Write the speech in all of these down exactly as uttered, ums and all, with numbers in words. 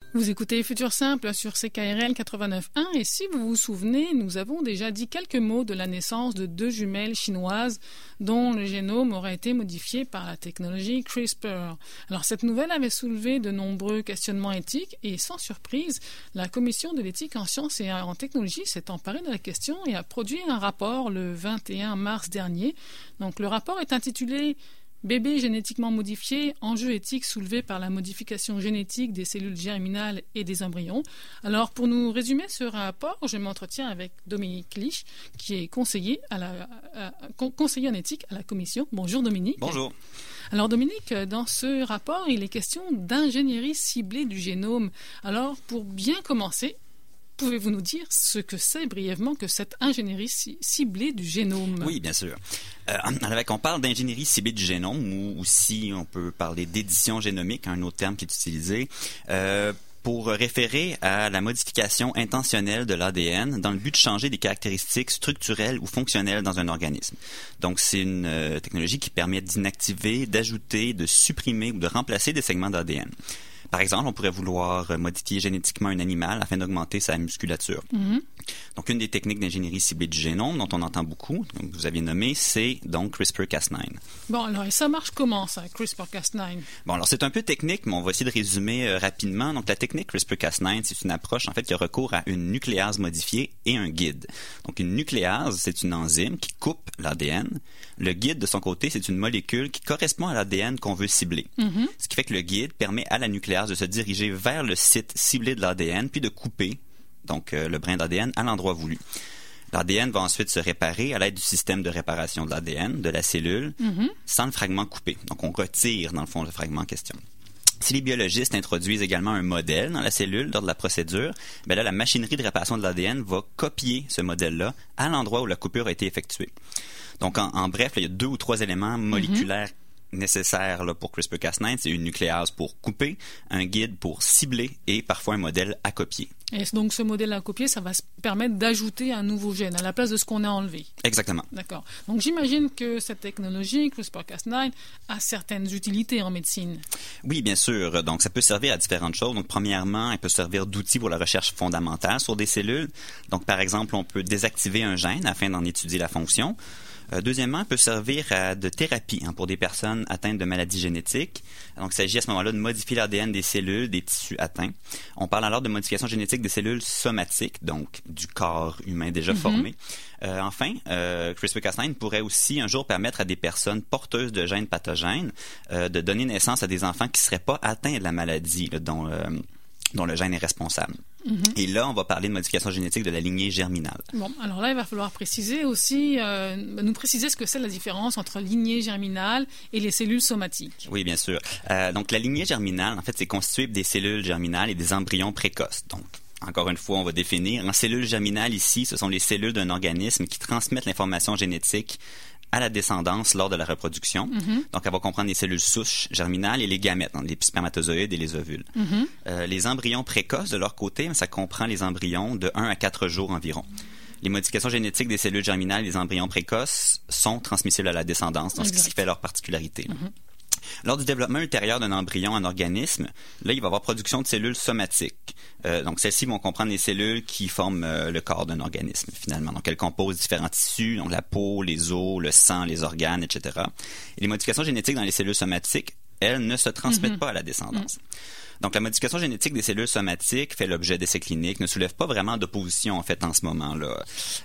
Vous écoutez Futur Simple sur C K R L quatre-vingt-neuf point un et si vous vous souvenez, nous avons déjà dit quelques mots de la naissance de deux jumelles chinoises dont le génome aurait été modifié par la technologie CRISPR. Alors cette nouvelle avait soulevé de nombreux questionnements éthiques et sans surprise, la Commission de l'éthique en sciences et en technologie s'est emparée de la question et a produit un rapport le vingt et un mars dernier. Donc le rapport est intitulé Bébés génétiquement modifiés, enjeux éthiques soulevés par la modification génétique des cellules germinales et des embryons. Alors, pour nous résumer ce rapport, je m'entretiens avec Dominique Lich, qui est conseiller, à la, à, conseiller en éthique à la Commission. Bonjour Dominique. Bonjour. Alors Dominique, dans ce rapport, il est question d'ingénierie ciblée du génome. Alors, pour bien commencer, pouvez-vous nous dire ce que c'est brièvement que cette ingénierie ciblée du génome? Oui, bien sûr. Euh, avec, on parle d'ingénierie ciblée du génome ou aussi on peut parler d'édition génomique, un autre terme qui est utilisé, euh, pour référer à la modification intentionnelle de l'A D N dans le but de changer des caractéristiques structurelles ou fonctionnelles dans un organisme. Donc, c'est une euh, technologie qui permet d'inactiver, d'ajouter, de supprimer ou de remplacer des segments d'A D N. Par exemple, on pourrait vouloir modifier génétiquement un animal afin d'augmenter sa musculature. Mm-hmm. Donc, une des techniques d'ingénierie ciblée du génome dont on entend beaucoup, donc vous aviez nommé, c'est donc CRISPR Cas neuf. Bon, alors, et ça marche comment, ça, CRISPR Cas neuf? Bon, alors, c'est un peu technique, mais on va essayer de résumer euh, rapidement. Donc, la technique CRISPR Cas neuf, c'est une approche, en fait, qui a recours à une nucléase modifiée et un guide. Donc, une nucléase, c'est une enzyme qui coupe l'A D N. Le guide, de son côté, c'est une molécule qui correspond à l'A D N qu'on veut cibler. Mm-hmm. Ce qui fait que le guide permet à la nucléase de se diriger vers le site ciblé de l'A D N, puis de couper donc euh, le brin d'A D N à l'endroit voulu. L'A D N va ensuite se réparer à l'aide du système de réparation de l'A D N, de la cellule, mm-hmm. sans le fragment coupé. Donc, on retire, dans le fond, le fragment en question. Si les biologistes introduisent également un modèle dans la cellule lors de la procédure, bien là, la machinerie de réparation de l'A D N va copier ce modèle-là à l'endroit où la coupure a été effectuée. Donc, en, en bref, là, il y a deux ou trois éléments moléculaires mm-hmm. nécessaires là, pour CRISPR Cas neuf. C'est une nucléase pour couper, un guide pour cibler et parfois un modèle à copier. Et donc, ce modèle à copier, ça va se permettre d'ajouter un nouveau gène à la place de ce qu'on a enlevé. Exactement. D'accord. Donc, j'imagine que cette technologie, CRISPR Cas neuf, a certaines utilités en médecine. Oui, bien sûr. Donc, ça peut servir à différentes choses. Donc, premièrement, elle peut servir d'outil pour la recherche fondamentale sur des cellules. Donc, par exemple, on peut désactiver un gène afin d'en étudier la fonction. Euh, deuxièmement, elle peut servir à, de thérapie hein, pour des personnes atteintes de maladies génétiques. Donc, il s'agit à ce moment-là de modifier l'A D N des cellules, des tissus atteints. On parle alors de modification génétique des cellules somatiques, donc du corps humain déjà mm-hmm. formé. Euh, enfin, euh, CRISPR Cas neuf pourrait aussi un jour permettre à des personnes porteuses de gènes pathogènes euh, de donner naissance à des enfants qui ne seraient pas atteints de la maladie là, dont, euh, dont le gène est responsable. Mm-hmm. Et là, on va parler de modification génétique de la lignée germinale. Bon, alors là, il va falloir préciser aussi, euh, nous préciser ce que c'est la différence entre lignée germinale et les cellules somatiques. Oui, bien sûr. Euh, donc, la lignée germinale, en fait, c'est constitué des cellules germinales et des embryons précoces. Donc, encore une fois, on va définir. En cellules germinales, ici, ce sont les cellules d'un organisme qui transmettent l'information génétique à la descendance lors de la reproduction. Mm-hmm. Donc, elle va comprendre les cellules souches germinales et les gamètes, donc les spermatozoïdes et les ovules. Mm-hmm. Euh, les embryons précoces, de leur côté, ça comprend les embryons de un à quatre jours environ. Les modifications génétiques des cellules germinales et des embryons précoces sont transmissibles à la descendance, donc ce qui fait leur particularité. Mm-hmm. Lors du développement ultérieur d'un embryon en organisme, là, il va y avoir production de cellules somatiques. Euh, donc, celles-ci vont comprendre les cellules qui forment euh, le corps d'un organisme, finalement. Donc, elles composent différents tissus, donc la peau, les os, le sang, les organes, et cetera. Et les modifications génétiques dans les cellules somatiques, elles ne se transmettent mm-hmm. pas à la descendance. Mm-hmm. Donc, la modification génétique des cellules somatiques fait l'objet d'essais cliniques, ne soulève pas vraiment d'opposition, en fait, en ce moment-là. Euh,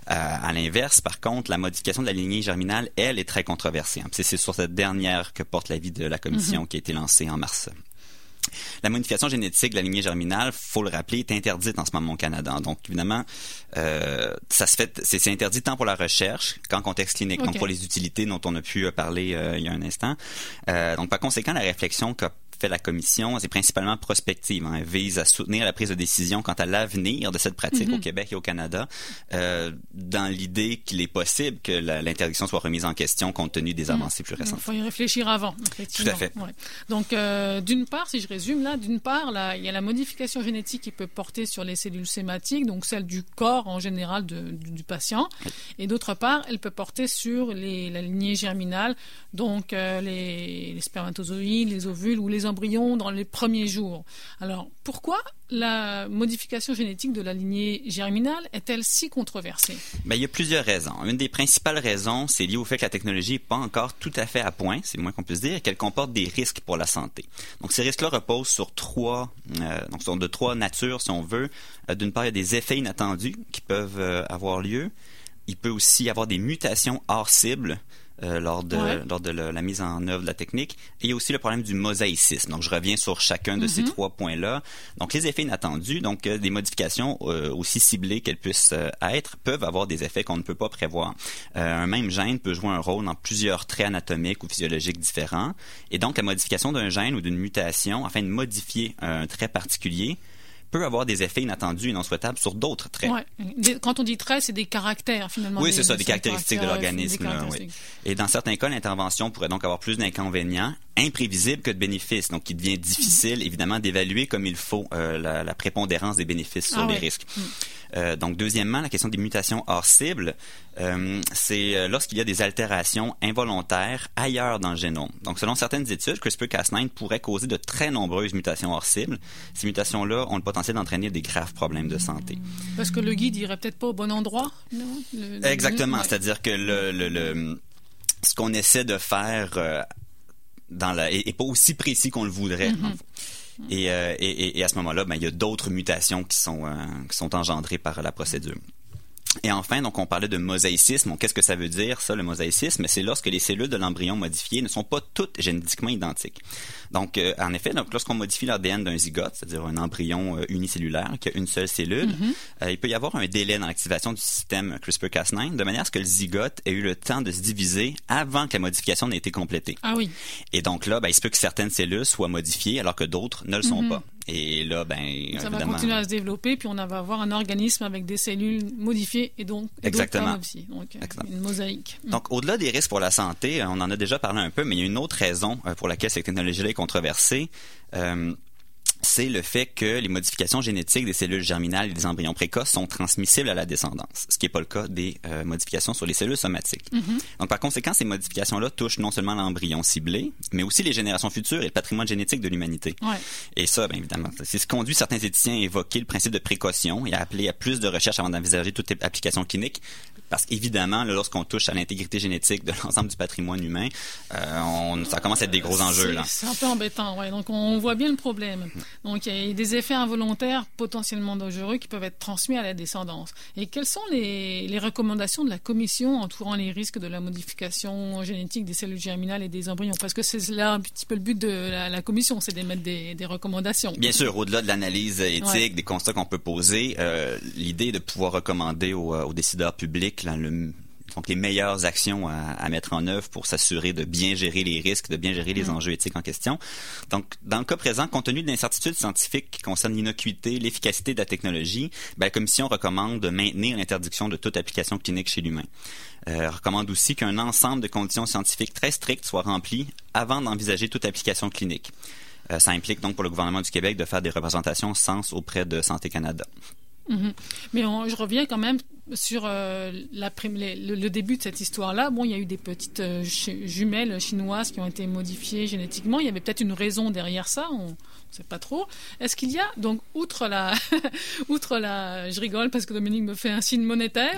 à l'inverse, par contre, la modification de la lignée germinale, elle, est très controversée. Hein. C'est, c'est sur cette dernière que porte l'avis de la commission mm-hmm. qui a été lancée en mars. La modification génétique de la lignée germinale, faut le rappeler, est interdite en ce moment au Canada. Donc, évidemment, euh, ça se fait, c'est, c'est interdit tant pour la recherche qu'en contexte clinique, okay. donc pour les utilités dont on a pu parler euh, il y a un instant. Euh, donc, par conséquent, la réflexion qu'a fait la commission, c'est principalement prospective. Hein. Elle vise à soutenir la prise de décision quant à l'avenir de cette pratique mm-hmm. au Québec et au Canada, euh, dans l'idée qu'il est possible que la, l'interdiction soit remise en question compte tenu des avancées mm. plus récentes. Il faut y réfléchir avant, effectivement. Tout à fait. Ouais. Donc, euh, d'une part, si je résume là, d'une part, là, il y a la modification génétique qui peut porter sur les cellules somatiques, donc celle du corps en général de, du, du patient, oui. et d'autre part, elle peut porter sur les, la lignée germinale, donc euh, les, les spermatozoïdes, les ovules ou les des embryons dans les premiers jours. Alors, pourquoi la modification génétique de la lignée germinale est-elle si controversée? Bien, il y a plusieurs raisons. Une des principales raisons, c'est lié au fait que la technologie n'est pas encore tout à fait à point, c'est le moins qu'on puisse dire, et qu'elle comporte des risques pour la santé. Donc, ces risques-là reposent sur trois, euh, donc sont de trois natures, si on veut. Euh, d'une part, il y a des effets inattendus qui peuvent euh, avoir lieu. Il peut aussi y avoir des mutations hors cible euh, lors de, ouais. lors de la, la mise en œuvre de la technique. Et il y a aussi le problème du mosaïcisme. Donc, je reviens sur chacun de mm-hmm. ces trois points-là. Donc, les effets inattendus, donc euh, des modifications euh, aussi ciblées qu'elles puissent euh, être, peuvent avoir des effets qu'on ne peut pas prévoir. Euh, un même gène peut jouer un rôle dans plusieurs traits anatomiques ou physiologiques différents. Et donc, la modification d'un gène ou d'une mutation, afin de modifier un trait particulier, peut avoir des effets inattendus et non souhaitables sur d'autres traits. Ouais. Quand on dit traits, c'est des caractères, finalement. Oui, des, c'est ça, des, des caractéristiques de l'organisme. Là, oui. Et dans certains cas, l'intervention pourrait donc avoir plus d'inconvénients imprévisibles que de bénéfices, donc il devient difficile, mmh. évidemment, d'évaluer comme il faut euh, la, la prépondérance des bénéfices sur ah, les ouais. risques. Mmh. Euh, donc, deuxièmement, la question des mutations hors cible, euh, c'est lorsqu'il y a des altérations involontaires ailleurs dans le génome. Donc, selon certaines études, CRISPR Cas neuf pourrait causer de très nombreuses mutations hors cible. Ces mutations-là ont le potentiel d'entraîner des graves problèmes de santé. Parce que le guide irait peut-être pas au bon endroit, non? Le, le, Exactement, le... c'est-à-dire que le, le, le, ce qu'on essaie de faire euh, dans la, est, est pas aussi précis qu'on le voudrait. Mm-hmm. Et, euh, et, et à ce moment-là, ben, il y a d'autres mutations qui sont, euh, qui sont engendrées par la procédure. Et enfin, donc, on parlait de mosaïcisme. Donc, qu'est-ce que ça veut dire, ça, le mosaïcisme? C'est lorsque les cellules de l'embryon modifié ne sont pas toutes génétiquement identiques. Donc, euh, en effet, donc, lorsqu'on modifie l'A D N d'un zygote, c'est-à-dire un embryon euh, unicellulaire qui a une seule cellule, mm-hmm. euh, il peut y avoir un délai dans l'activation du système CRISPR Cas neuf, de manière à ce que le zygote ait eu le temps de se diviser avant que la modification n'ait été complétée. Ah oui. Et donc là, ben, il se peut que certaines cellules soient modifiées alors que d'autres ne le sont mm-hmm. pas. Et là, ben, ça évidemment... va continuer à se développer, puis on va avoir un organisme avec des cellules modifiées et donc et exactement aussi. Donc, exactement. Une mosaïque. Donc, au-delà des risques pour la santé, on en a déjà parlé un peu, mais il y a une autre raison pour laquelle cette technologie-là est controversée. Euh, c'est le fait que les modifications génétiques des cellules germinales et des embryons précoces sont transmissibles à la descendance, ce qui n'est pas le cas des euh, modifications sur les cellules somatiques. Mm-hmm. Donc, par conséquent, ces modifications-là touchent non seulement l'embryon ciblé, mais aussi les générations futures et le patrimoine génétique de l'humanité. Ouais. Et ça, bien évidemment, c'est ce qui conduit certains éthiciens à évoquer le principe de précaution et à appeler à plus de recherche avant d'envisager toute application clinique. Parce qu'évidemment, là, lorsqu'on touche à l'intégrité génétique de l'ensemble du patrimoine humain, euh, on, ça commence à être des gros enjeux. C'est, là. c'est un peu embêtant, ouais. Donc, on voit bien le problème. Donc, il y a des effets involontaires potentiellement dangereux qui peuvent être transmis à la descendance. Et quelles sont les, les recommandations de la Commission entourant les risques de la modification génétique des cellules germinales et des embryons? Parce que c'est là un petit peu le but de la, la Commission, c'est d'émettre des, des recommandations. Bien sûr, au-delà de l'analyse éthique, ouais. des constats qu'on peut poser, euh, l'idée de pouvoir recommander aux, aux décideurs publics là, le, donc les meilleures actions à, à mettre en œuvre pour s'assurer de bien gérer les risques, de bien gérer les mmh. enjeux éthiques en question. Donc, dans le cas présent, compte tenu de l'incertitude scientifique qui concerne l'innocuité, l'efficacité de la technologie, ben, la Commission recommande de maintenir l'interdiction de toute application clinique chez l'humain. Euh, recommande aussi qu'un ensemble de conditions scientifiques très strictes soient remplies avant d'envisager toute application clinique. Euh, ça implique donc pour le gouvernement du Québec de faire des représentations sens auprès de Santé Canada. Mmh. Mais on, je reviens quand même sur euh, la, les, le, le début de cette histoire-là. Bon, il y a eu des petites euh, jumelles chinoises qui ont été modifiées génétiquement. Il y avait peut-être une raison derrière ça. On ne sait pas trop. Est-ce qu'il y a, donc, outre la... outre la... Je rigole parce que Dominique me fait un signe monétaire.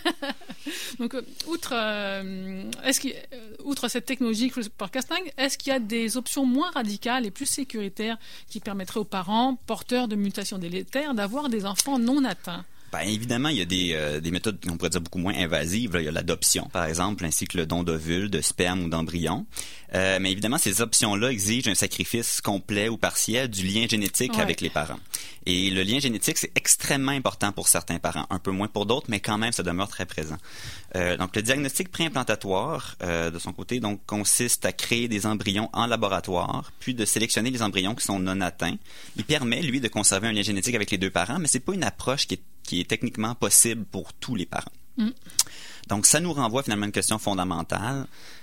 Donc, outre, euh, est-ce qu'il, outre cette technologie CRISPR Cas neuf, est-ce qu'il y a des options moins radicales et plus sécuritaires qui permettraient aux parents porteurs de mutations délétères d'avoir des enfants non atteints? Ben, évidemment, il y a des, euh, des méthodes, on pourrait dire, beaucoup moins invasives. Là, il y a l'adoption, par exemple, ainsi que le don d'ovules, de sperme ou d'embryon. Euh, mais évidemment, ces options-là exigent un sacrifice complet ou partiel du lien génétique ouais. avec les parents. Et le lien génétique, c'est extrêmement important pour certains parents. Un peu moins pour d'autres, mais quand même, ça demeure très présent. Euh, donc, le diagnostic préimplantatoire, euh, de son côté, donc, consiste à créer des embryons en laboratoire, puis de sélectionner les embryons qui sont non atteints. Il permet, lui, de conserver un lien génétique avec les deux parents, mais c'est pas une approche qui est qui est techniquement possible pour tous les parents. Mm. Donc, ça nous renvoie finalement à une question fondamentale.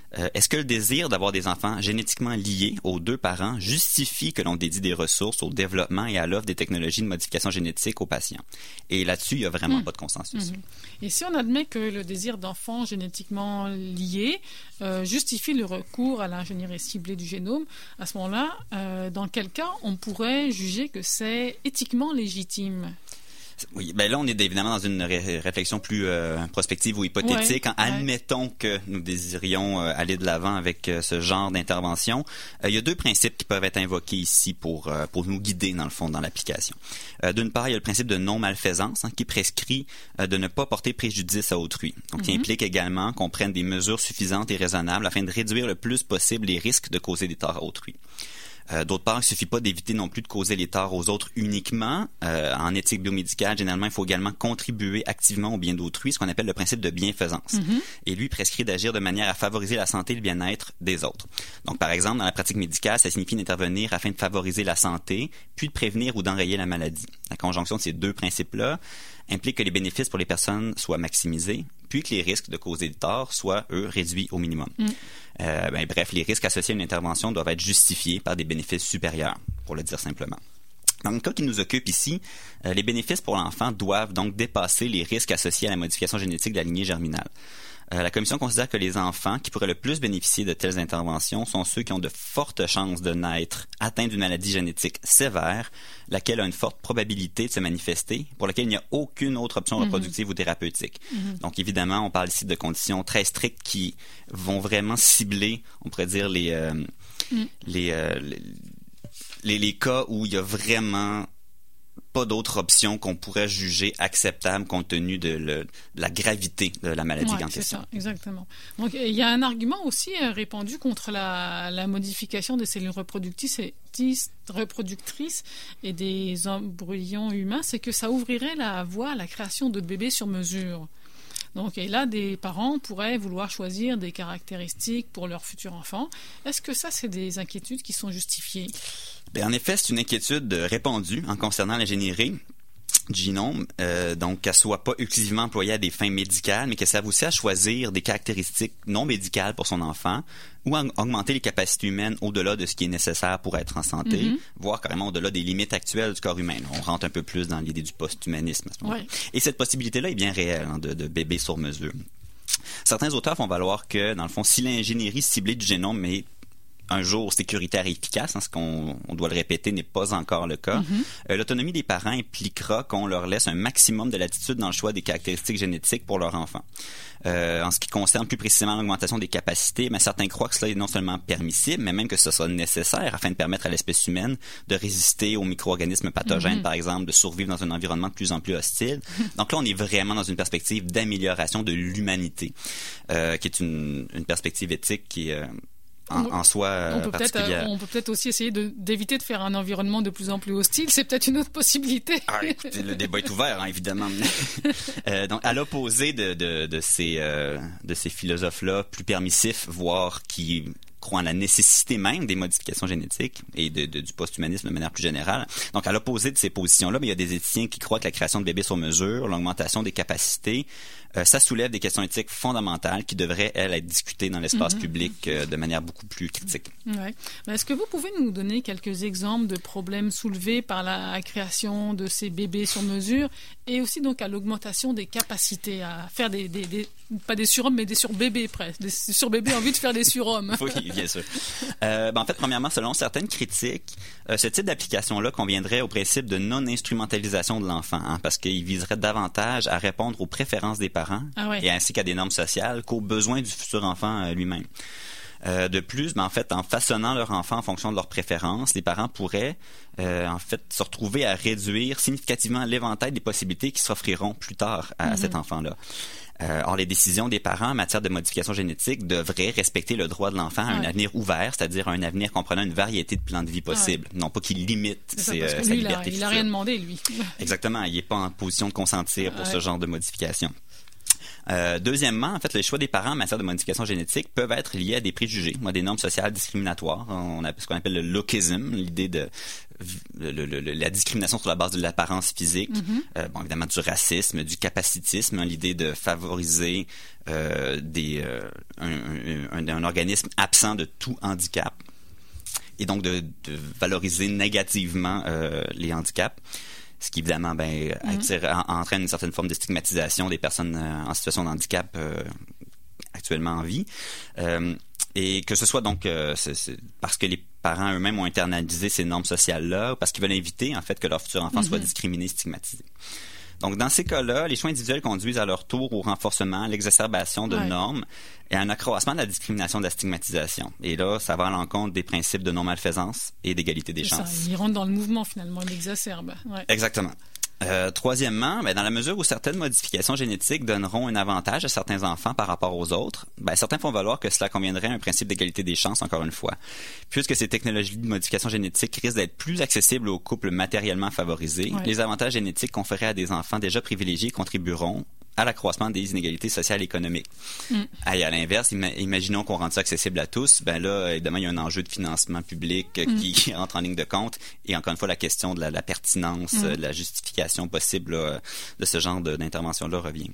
Euh, est-ce que le désir d'avoir des enfants génétiquement liés aux deux parents justifie que l'on dédie des ressources au développement et à l'offre des technologies de modification génétique aux patients? Et là-dessus, il n'y a vraiment mmh. pas de consensus. Mmh. Et si on admet que le désir d'enfant génétiquement lié euh, justifie le recours à l'ingénierie ciblée du génome, à ce moment-là, euh, dans quel cas on pourrait juger que c'est éthiquement légitime? Oui, ben là, on est évidemment dans une ré- réflexion plus euh, prospective ou hypothétique. Ouais, Admettons ouais. que nous désirions euh, aller de l'avant avec euh, ce genre d'intervention. Euh, il y a deux principes qui peuvent être invoqués ici pour euh, pour nous guider, dans le fond, dans l'application. Euh, d'une part, il y a le principe de non-malfaisance hein, qui prescrit euh, de ne pas porter préjudice à autrui. Donc, mm-hmm. qui implique également qu'on prenne des mesures suffisantes et raisonnables afin de réduire le plus possible les risques de causer des torts à autrui. Euh, d'autre part, il ne suffit pas d'éviter non plus de causer les torts aux autres uniquement. Euh, en éthique biomédicale, généralement, il faut également contribuer activement au bien d'autrui, ce qu'on appelle le principe de bienfaisance. Mm-hmm. Et lui prescrit d'agir de manière à favoriser la santé et le bien-être des autres. Donc, par exemple, dans la pratique médicale, ça signifie d'intervenir afin de favoriser la santé, puis de prévenir ou d'enrayer la maladie. La conjonction de ces deux principes-là implique que les bénéfices pour les personnes soient maximisés, puis que les risques de causer des torts soient, eux, réduits au minimum. Mm. Euh, ben, bref, les risques associés à une intervention doivent être justifiés par des bénéfices supérieurs, pour le dire simplement. Dans le cas qui nous occupe ici, euh, les bénéfices pour l'enfant doivent donc dépasser les risques associés à la modification génétique de la lignée germinale. Euh, la Commission considère que les enfants qui pourraient le plus bénéficier de telles interventions sont ceux qui ont de fortes chances de naître atteints d'une maladie génétique sévère, laquelle a une forte probabilité de se manifester, pour laquelle il n'y a aucune autre option mm-hmm. reproductive ou thérapeutique. Mm-hmm. Donc, évidemment, on parle ici de conditions très strictes qui vont vraiment cibler, on pourrait dire, les, euh, mm. les, euh, les, les, les cas où il y a vraiment pas d'autre option qu'on pourrait juger acceptable compte tenu de, le, de la gravité de la maladie ouais, en question. Ça, exactement. Donc, il y a un argument aussi euh, répandu contre la, la modification des cellules reproductrices et, reproductrices et des embryons humains, c'est que ça ouvrirait la voie à la création de bébés sur mesure. Donc, et là, des parents pourraient vouloir choisir des caractéristiques pour leur futur enfant. Est-ce que ça, c'est des inquiétudes qui sont justifiées? Bien, en effet, c'est une inquiétude répandue en concernant l'ingénierie du génome, euh, donc qu'elle soit pas exclusivement employée à des fins médicales, mais qu'elle serve aussi à choisir des caractéristiques non médicales pour son enfant ou à augmenter les capacités humaines au-delà de ce qui est nécessaire pour être en santé, mm-hmm. voire carrément au-delà des limites actuelles du corps humain. On rentre un peu plus dans l'idée du post-humanisme à ce moment-là. Ouais. Et cette possibilité-là est bien réelle hein, de, de bébés sur mesure. Certains auteurs font valoir que, dans le fond, si l'ingénierie ciblée du génome est un jour sécuritaire et efficace, hein, ce qu'on on doit le répéter n'est pas encore le cas. Mm-hmm. Euh, l'autonomie des parents impliquera qu'on leur laisse un maximum de latitude dans le choix des caractéristiques génétiques pour leur enfant. Euh, en ce qui concerne plus précisément l'augmentation des capacités, mais certains croient que cela est non seulement permissible, mais même que ce sera nécessaire afin de permettre à l'espèce humaine de résister aux micro-organismes pathogènes, mm-hmm. par exemple, de survivre dans un environnement de plus en plus hostile. Donc là, on est vraiment dans une perspective d'amélioration de l'humanité, euh, qui est une, une perspective éthique qui est euh, En, en soi euh, on peut particulière. Peut-être, on peut peut-être aussi essayer de, d'éviter de faire un environnement de plus en plus hostile. C'est peut-être une autre possibilité. Ah, écoutez, le débat est ouvert, hein, évidemment. euh, donc, à l'opposé de, de, de, ces, euh, de ces philosophes-là plus permissifs, voire qui croient en la nécessité même des modifications génétiques et de, de, du post-humanisme de manière plus générale. Donc, à l'opposé de ces positions-là, mais il y a des éthiciens qui croient que la création de bébés sur mesure, l'augmentation des capacités, euh, ça soulève des questions éthiques fondamentales qui devraient, elles, être discutées dans l'espace mm-hmm. public euh, de manière beaucoup plus critique. Ouais. Mais est-ce que vous pouvez nous donner quelques exemples de problèmes soulevés par la création de ces bébés sur mesure et aussi donc à l'augmentation des capacités à faire des, des, des pas des surhommes, mais des surbébés presque, des surbébés envie de faire des surhommes? Oui, bien sûr. Euh, ben, en fait, premièrement, selon certaines critiques, euh, ce type d'application-là conviendrait au principe de non-instrumentalisation de l'enfant, hein, parce qu'il viserait davantage à répondre aux préférences des parents ah ouais. et ainsi qu'à des normes sociales qu'aux besoins du futur enfant euh, lui-même. Euh, de plus, ben, en fait, en façonnant leur enfant en fonction de leurs préférences, les parents pourraient euh, en fait se retrouver à réduire significativement l'éventail des possibilités qui s'offriront plus tard à, mm-hmm. à cet enfant-là. Euh, or, les décisions des parents en matière de modification génétique devraient respecter le droit de l'enfant à un ouais. avenir ouvert, c'est-à-dire à un avenir comprenant une variété de plans de vie possibles, ouais. non pas qu'il limite ça, ses, parce que sa lui, liberté. Il n'a rien demandé, lui. Exactement, il n'est pas en position de consentir pour ouais. ce genre de modification. Euh, deuxièmement, en fait, les choix des parents en matière de modification génétique peuvent être liés à des préjugés, à des normes sociales discriminatoires. On a ce qu'on appelle le lookism, l'idée de le, le, le, la discrimination sur la base de l'apparence physique. Mm-hmm. Euh, bon, évidemment, du racisme, du capacitisme, hein, l'idée de favoriser euh, des, euh, un, un, un organisme absent de tout handicap et donc de, de valoriser négativement euh, les handicaps. Ce qui, évidemment, ben, attire, mm-hmm. entraîne une certaine forme de stigmatisation des personnes euh, en situation de handicap euh, actuellement en vie. Euh, et que ce soit donc euh, c'est, c'est parce que les parents eux-mêmes ont internalisé ces normes sociales-là, ou parce qu'ils veulent éviter, en fait, que leur futur enfant mm-hmm. soit discriminé, stigmatisé. Donc, dans ces cas-là, les choix individuels conduisent à leur tour au renforcement, à l'exacerbation de ouais. normes et à un accroissement de la discrimination, de la stigmatisation. Et là, ça va à l'encontre des principes de non-malfaisance et d'égalité des c'est chances. Ça, ils rentrent dans le mouvement, finalement, ils l'exacerbent. Ouais. Exactement. Euh, troisièmement, ben, dans la mesure où certaines modifications génétiques donneront un avantage à certains enfants par rapport aux autres, ben, certains font valoir que cela conviendrait à un principe d'égalité des chances, encore une fois. Puisque ces technologies de modification génétique risquent d'être plus accessibles aux couples matériellement favorisés, ouais. les avantages génétiques conférés à des enfants déjà privilégiés contribueront à l'accroissement des inégalités sociales et économiques. Mm. Et à l'inverse, ima- imaginons qu'on rende ça accessible à tous, ben là, évidemment, il y a un enjeu de financement public mm. qui, qui entre en ligne de compte. Et encore une fois, la question de la, la pertinence, mm. de la justification possible là, de ce genre de, d'intervention-là revient.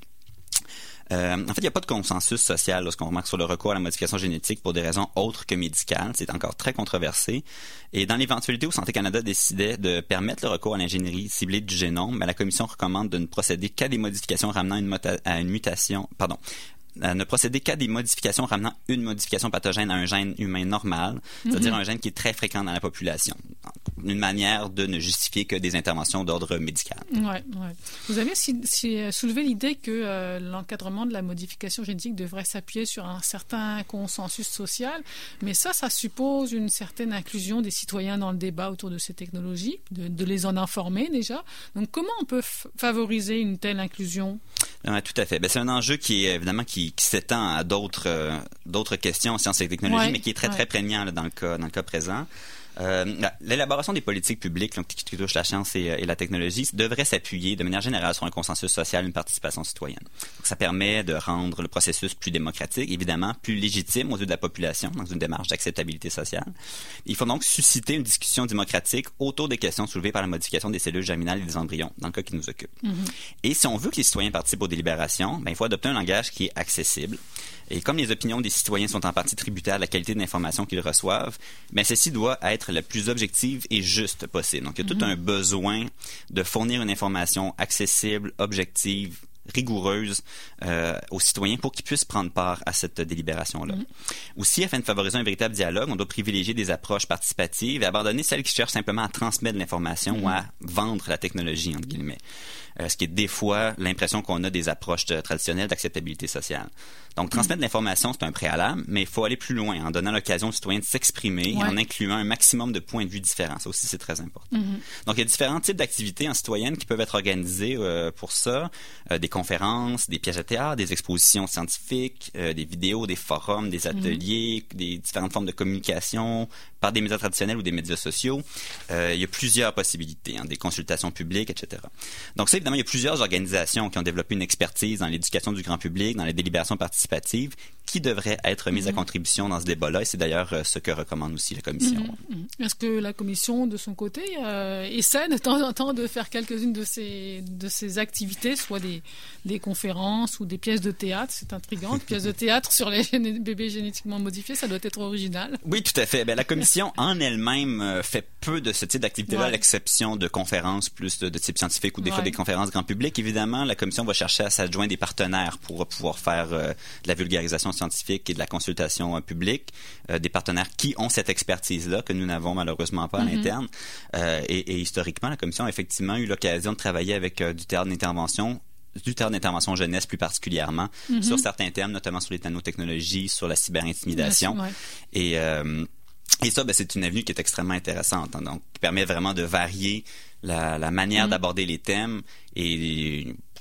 Euh, en fait, il n'y a pas de consensus social lorsqu'on remarque sur le recours à la modification génétique pour des raisons autres que médicales. C'est encore très controversé. Et dans l'éventualité où Santé Canada décidait de permettre le recours à l'ingénierie ciblée du génome, ben, la Commission recommande de ne procéder qu'à des modifications ramenant une mota- à une mutation, pardon, à ne procéder qu'à des modifications ramenant une modification pathogène à un gène humain normal, mm-hmm. c'est-à-dire un gène qui est très fréquent dans la population. Une manière de ne justifier que des interventions d'ordre médical. Oui, ouais. Vous avez si, si, soulevé l'idée que euh, l'encadrement de la modification génétique devrait s'appuyer sur un certain consensus social, mais ça, ça suppose une certaine inclusion des citoyens dans le débat autour de ces technologies, de, de les en informer déjà. Donc, comment on peut f- favoriser une telle inclusion? Oui, tout à fait. Ben, c'est un enjeu qui est évidemment qui, qui s'étend à d'autres, euh, d'autres questions en sciences et technologies, ouais, mais qui est très, ouais. très prégnant là, dans, le cas, dans le cas présent. Euh, l'élaboration des politiques publiques donc, qui, qui touchent la science et, et la technologie devrait s'appuyer de manière générale sur un consensus social, une participation citoyenne. Donc, ça permet de rendre le processus plus démocratique, évidemment plus légitime aux yeux de la population dans une démarche d'acceptabilité sociale. Il faut donc susciter une discussion démocratique autour des questions soulevées par la modification des cellules germinales et des embryons, dans le cas qui nous occupe. Mm-hmm. Et si on veut que les citoyens participent aux délibérations, ben, il faut adopter un langage qui est accessible. Et comme les opinions des citoyens sont en partie tributaires de la qualité de l'information qu'ils reçoivent, ben celle-ci doit être la plus objective et juste possible. Donc, il y a mm-hmm. tout un besoin de fournir une information accessible, objective, rigoureuse euh, aux citoyens pour qu'ils puissent prendre part à cette délibération-là. Mmh. Aussi, afin de favoriser un véritable dialogue, on doit privilégier des approches participatives et abandonner celles qui cherchent simplement à transmettre de l'information mmh. ou à vendre la technologie, entre guillemets. Euh, ce qui est des fois l'impression qu'on a des approches de, traditionnelles d'acceptabilité sociale. Donc, transmettre mmh. l'information, c'est un préalable, mais il faut aller plus loin en donnant l'occasion aux citoyens de s'exprimer ouais. et en incluant un maximum de points de vue différents. Ça aussi, c'est très important. Mmh. Donc, il y a différents types d'activités en citoyenne qui peuvent être organisées euh, pour ça. Euh, des conférences, des pièces de théâtre, des expositions scientifiques, euh, des vidéos, des forums, des ateliers, mmh. des différentes formes de communication par des médias traditionnels ou des médias sociaux. Euh, il y a plusieurs possibilités, hein, des consultations publiques, et cetera. Donc ça, évidemment, il y a plusieurs organisations qui ont développé une expertise dans l'éducation du grand public, dans la délibération participative, qui devraient être mises mmh. à contribution dans ce débat-là. Et c'est d'ailleurs euh, ce que recommande aussi la Commission. Mmh. Est-ce que la Commission, de son côté, euh, essaie de temps en temps de faire quelques-unes de ces, de ces activités, soit des, des conférences ou des pièces de théâtre? C'est intriguant. Des pièces de théâtre sur les géné- bébés génétiquement modifiés, ça doit être original. Oui, tout à fait. Ben, la Commission en elle-même euh, fait peu de ce type d'activité-là, ouais. à l'exception de conférences plus de, de type scientifique ou des ouais. fois des conférences grand public. Évidemment, la Commission va chercher à s'adjoindre des partenaires pour pouvoir faire euh, de la vulgarisation scientifique et de la consultation euh, publique, euh, des partenaires qui ont cette expertise-là que nous n'avons malheureusement pas à mm-hmm. l'interne. Euh, et, et historiquement, la Commission a effectivement eu l'occasion de travailler avec euh, du théâtre d'intervention, du théâtre d'intervention jeunesse plus particulièrement, mm-hmm. sur certains thèmes, notamment sur les nanotechnologies, sur la cyberintimidation. Yes, ouais. Et euh, Et ça, ben, c'est une avenue qui est extrêmement intéressante, hein, donc qui permet vraiment de varier la, la manière mmh. d'aborder les thèmes et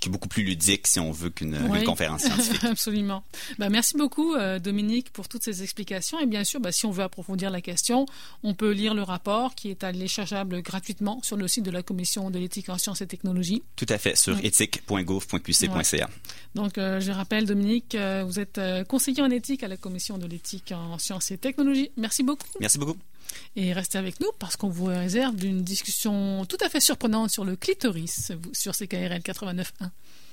qui est beaucoup plus ludique, si on veut, qu'une oui. une conférence scientifique. Absolument. Ben, merci beaucoup, euh, Dominique, pour toutes ces explications. Et bien sûr, ben, si on veut approfondir la question, on peut lire le rapport qui est téléchargeable gratuitement sur le site de la Commission de l'éthique en sciences et technologies. Tout à fait, sur oui. éthique point gouv point q c point c a. Ouais. Donc, euh, je rappelle, Dominique, euh, vous êtes euh, conseiller en éthique à la Commission de l'éthique en sciences et technologies. Merci beaucoup. Merci beaucoup. Et restez avec nous parce qu'on vous réserve une discussion tout à fait surprenante sur le clitoris sur C K R L quatre-vingt-neuf point un.